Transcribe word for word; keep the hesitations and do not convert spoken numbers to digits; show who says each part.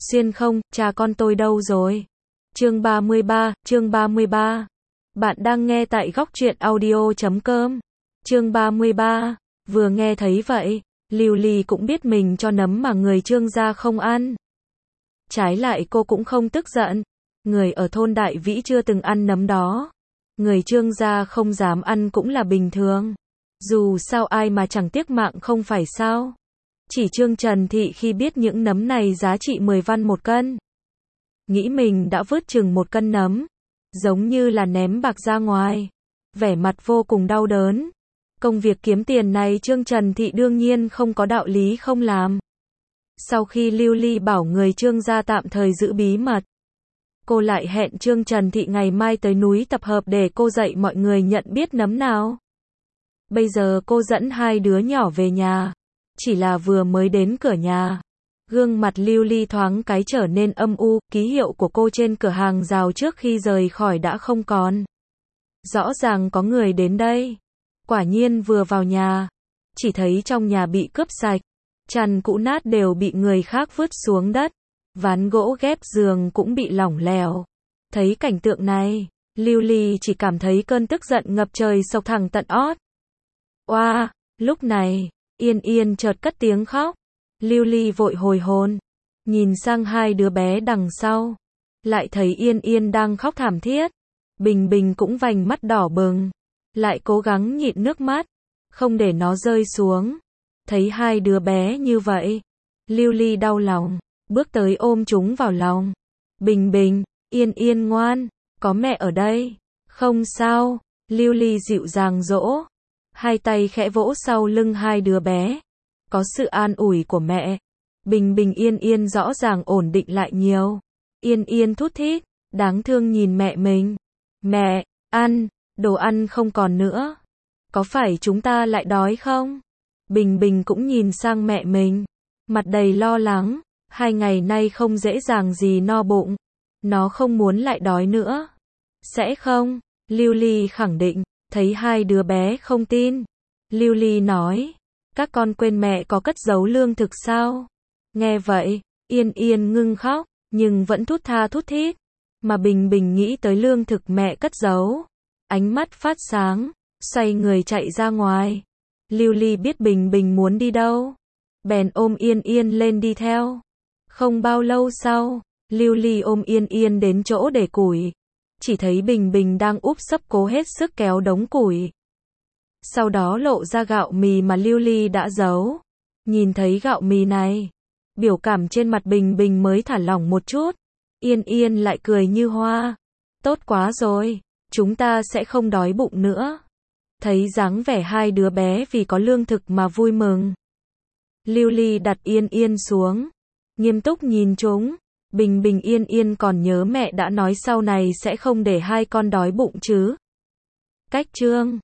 Speaker 1: Xuyên không, cha con tôi đâu rồi? Chương ba mươi ba, chương ba mươi ba. Bạn đang nghe tại góc truyện audio chấm com. Chương ba mươi ba. Vừa nghe thấy vậy, Lưu Ly cũng biết mình cho nấm mà người Trương gia không ăn. Trái lại cô cũng không tức giận. Người ở thôn Đại Vĩ chưa từng ăn nấm đó. Người Trương gia không dám ăn cũng là bình thường. Dù sao ai mà chẳng tiếc mạng không phải sao? Chỉ Trương Trần Thị khi biết những nấm này giá trị mười văn một cân. Nghĩ mình đã vớt chừng một cân nấm. Giống như là ném bạc ra ngoài. Vẻ mặt vô cùng đau đớn. Công việc kiếm tiền này Trương Trần Thị đương nhiên không có đạo lý không làm. Sau khi Lưu Ly bảo người Trương gia tạm thời giữ bí mật, cô lại hẹn Trương Trần Thị ngày mai tới núi tập hợp để cô dạy mọi người nhận biết nấm nào. Bây giờ cô dẫn hai đứa nhỏ về nhà. Chỉ là vừa mới đến cửa nhà, gương mặt Lưu Ly thoáng cái trở nên âm u, ký hiệu của cô trên cửa hàng rào trước khi rời khỏi đã không còn. Rõ ràng có người đến đây. Quả nhiên vừa vào nhà, chỉ thấy trong nhà bị cướp sạch, chăn cũ nát đều bị người khác vứt xuống đất, ván gỗ ghép giường cũng bị lỏng lẻo. Thấy cảnh tượng này, Lưu Ly chỉ cảm thấy cơn tức giận ngập trời xộc thẳng tận ót. Oa, lúc này, Yên Yên chợt cất tiếng khóc. Lưu Ly vội hồi hồn, nhìn sang hai đứa bé đằng sau, lại thấy Yên Yên đang khóc thảm thiết. Bình Bình cũng vành mắt đỏ bừng, lại cố gắng nhịn nước mắt, không để nó rơi xuống. Thấy hai đứa bé như vậy, Lưu Ly đau lòng, bước tới ôm chúng vào lòng. Bình Bình, Yên Yên ngoan, có mẹ ở đây. Không sao, Lưu Ly dịu dàng dỗ. Hai tay khẽ vỗ sau lưng hai đứa bé. Có sự an ủi của mẹ, Bình Bình Yên Yên rõ ràng ổn định lại nhiều. Yên Yên thút thít, đáng thương nhìn mẹ mình. Mẹ, ăn, đồ ăn không còn nữa. Có phải chúng ta lại đói không? Bình Bình cũng nhìn sang mẹ mình, mặt đầy lo lắng. Hai ngày nay không dễ dàng gì no bụng. Nó không muốn lại đói nữa. Sẽ không, Lưu Ly khẳng định. Thấy hai đứa bé không tin, Lưu Ly nói, các con quên mẹ có cất giấu lương thực sao? Nghe vậy, Yên Yên ngưng khóc, nhưng vẫn thút tha thút thít. Mà Bình Bình nghĩ tới lương thực mẹ cất giấu, ánh mắt phát sáng, xoay người chạy ra ngoài. Lưu Ly biết Bình Bình muốn đi đâu, bèn ôm Yên Yên lên đi theo. Không bao lâu sau, Lưu Ly ôm Yên Yên đến chỗ để củi. Chỉ thấy Bình Bình đang úp sấp cố hết sức kéo đống củi. Sau đó lộ ra gạo mì mà Lưu Ly đã giấu. Nhìn thấy gạo mì này, biểu cảm trên mặt Bình Bình mới thả lỏng một chút. Yên Yên lại cười như hoa. Tốt quá rồi, chúng ta sẽ không đói bụng nữa. Thấy dáng vẻ hai đứa bé vì có lương thực mà vui mừng, Lưu Ly đặt Yên Yên xuống, nghiêm túc nhìn chúng. Bình Bình Yên Yên còn nhớ mẹ đã nói sau này sẽ không để hai con đói bụng chứ. Cách chương